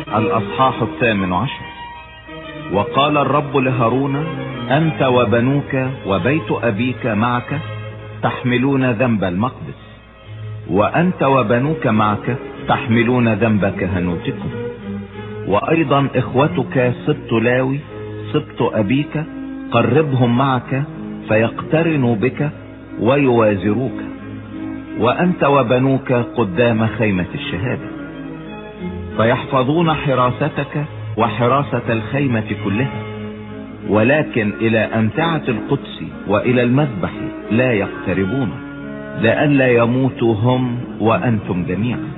الأصحاح 18. وقال الرب لهارون: أنت وبنوك وبيت أبيك معك تحملون ذنب المقدس، وأنت وبنوك معك تحملون ذنب كهنوتكم، وأيضا إخوتك سبط لاوي سبط أبيك قربهم معك فيقترنوا بك ويوازروك، وأنت وبنوك قدام خيمة الشهادة، فيحفظون حراستك وحراسة الخيمة كلها، ولكن إلى أمتعة القدس وإلى المذبح لا يقتربون، لئلا يموتوا هم وأنتم جميعا.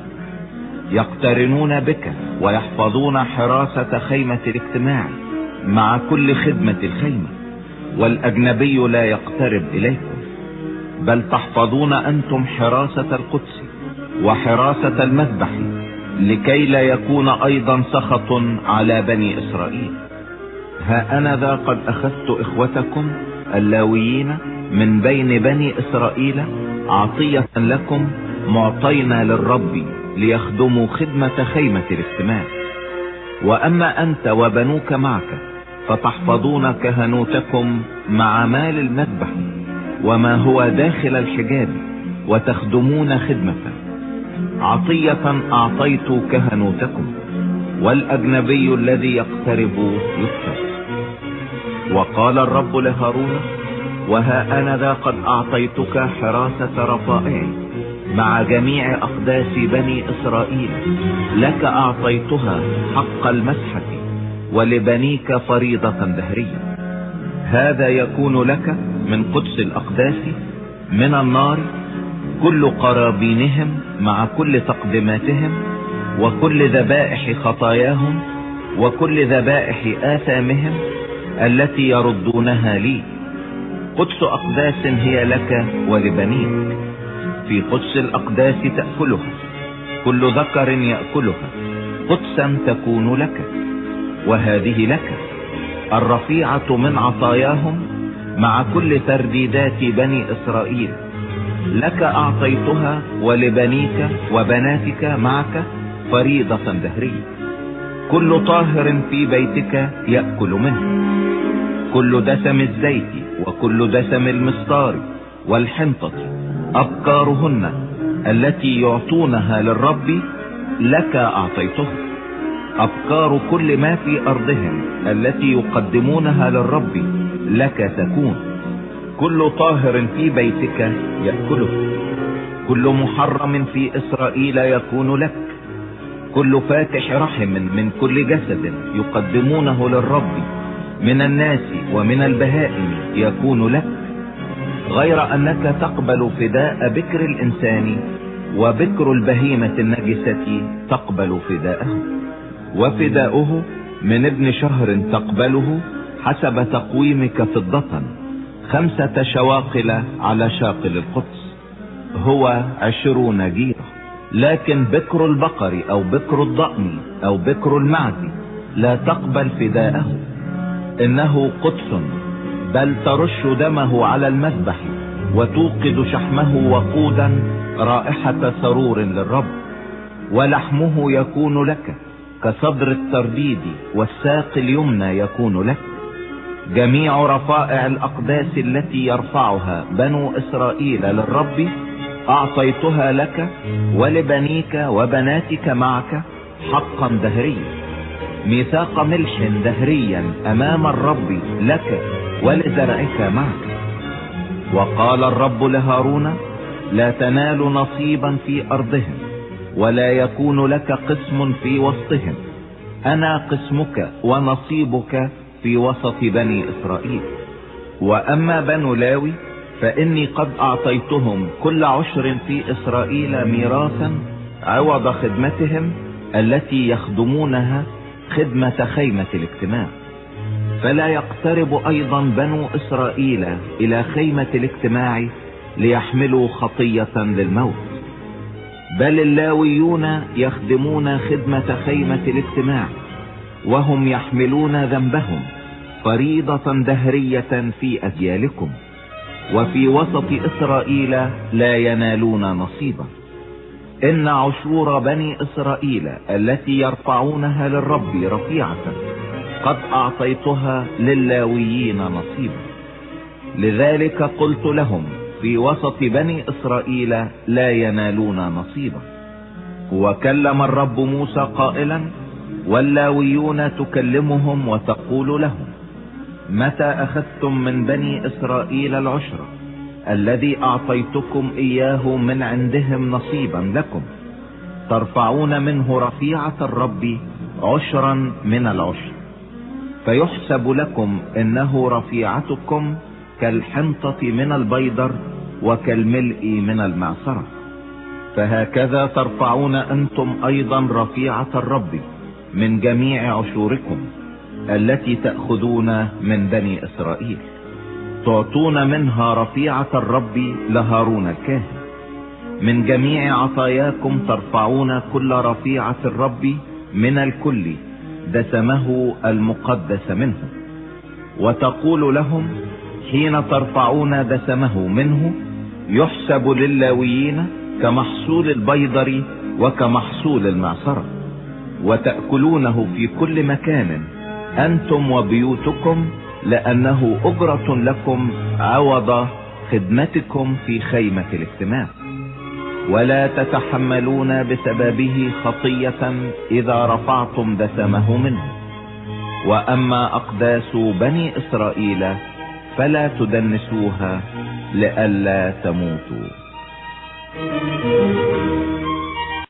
يقترنون بك ويحفظون حراسة خيمة الاجتماع مع كل خدمة الخيمة، والأجنبي لا يقترب إليكم، بل تحفظون أنتم حراسة القدس وحراسة المذبح، لكي لا يكون أيضا سخط على بني إسرائيل. ها أنا ذا قد أخذت إخوتكم اللاويين من بين بني إسرائيل عطية لكم معطينا للرب ليخدموا خدمة خيمة الاجتماع، وأما أنت وبنوك معك فتحفظون كهنوتكم مع مال المذبح وما هو داخل الحجاب، وتخدمون خدمة. عطية أعطيت كهنوتكم، والأجنبي الذي يقترب يقتل. وقال الرب لهارون: وها أنا ذا قد أعطيتك حراسة رفائعي مع جميع أقداس بني إسرائيل، لك أعطيتها حق المسحة، ولبنيك فريضة دهرية. هذا يكون لك من قدس الأقداس من النار كل قرابينهم مع كل تقدماتهم، وكل ذبائح خطاياهم، وكل ذبائح آثامهم التي يردونها لي. قدس أقداس هي لك ولبنيك، في قدس الأقداس تأكلها، كل ذكر يأكلها قدسا تكون لك. وهذه لك الرفيعة من عطاياهم مع كل ترديدات بني إسرائيل، لك أعطيتها ولبنيك وبناتك معك فريضة دهرية. كل طاهر في بيتك يأكل منه، كل دسم الزيت وكل دسم المستار والحنطة أبكارهن التي يعطونها للرب لك أعطيتها. أبكار كل ما في أرضهم التي يقدمونها للرب لك تكون. كل طاهر في بيتك يأكله، كل محرم في إسرائيل يكون لك، كل فاتح رحم من كل جسد يقدمونه للرب من الناس ومن البهائم يكون لك، غير أنك تقبل فداء بكر الإنسان وبكر البهيمة النجسة تقبل فداءه، وفداؤه من ابن شهر تقبله حسب تقويمك فضة 5 شواقل على شاقل القدس، هو 20 جيرة. لكن بكر البقر أو بكر الضأن أو بكر المعز لا تقبل فداءه، إنه قدس، بل ترش دمه على المذبح وتوقد شحمه وقودا رائحة سرور للرب، ولحمه يكون لك كصدر الترديد، والساق اليمنى يكون لك. جميع رفائع الأقداس التي يرفعها بنو إسرائيل للرب أعطيتها لك ولبنيك وبناتك معك حقا دهريا، ميثاق ملح دهريا أمام الرب لك ولزرعك معك. وقال الرب لهارون: لا تنال نصيبا في أرضهم، ولا يكون لك قسم في وسطهم، أنا قسمك ونصيبك في وسط بني إسرائيل. وأما بنو لاوي فإني قد أعطيتهم كل عشر في إسرائيل ميراثا عوض خدمتهم التي يخدمونها خدمة خيمة الاجتماع، فلا يقترب أيضا بنو إسرائيل إلى خيمة الاجتماع ليحملوا خطية للموت، بل اللاويون يخدمون خدمة خيمة الاجتماع، وهم يحملون ذنبهم فريضة دهرية في أجيالكم، وفي وسط إسرائيل لا ينالون نصيبا. إن عشور بني إسرائيل التي يرفعونها للرب رفيعة قد أعطيتها للاويين نصيبا. لذلك قلت لهم في وسط بني إسرائيل لا ينالون نصيبا. وكلم الرب موسى قائلا: واللاويون تكلمهم وتقول لهم: متى أخذتم من بني إسرائيل العشر الذي أعطيتكم إياه من عندهم نصيبا لكم، ترفعون منه رفيعة الرب عشرا من العشر، فيحسب لكم إنه رفيعتكم كالحنطة من البيدر وكالملء من المعصرة. فهكذا ترفعون أنتم أيضا رفيعة الرب من جميع عشوركم التي تأخذون من بني إسرائيل، تعطون منها رفيعة الرب لهارون الكاهن. من جميع عطاياكم ترفعون كل رفيعة الرب من الكل دسمه المقدس منه، وتقول لهم: حين ترفعون دسمه منه يحسب للاويين كمحصول البيضر وكمحصول المعصرة، وتأكلونه في كل مكان أنتم وبيوتكم، لأنه أجرة لكم عوض خدمتكم في خيمة الاجتماع. ولا تتحملون بسببه خطية إذا رفعتم دسمه منه. وأما أقداس بني إسرائيل فلا تدنسوها لئلا تموتوا.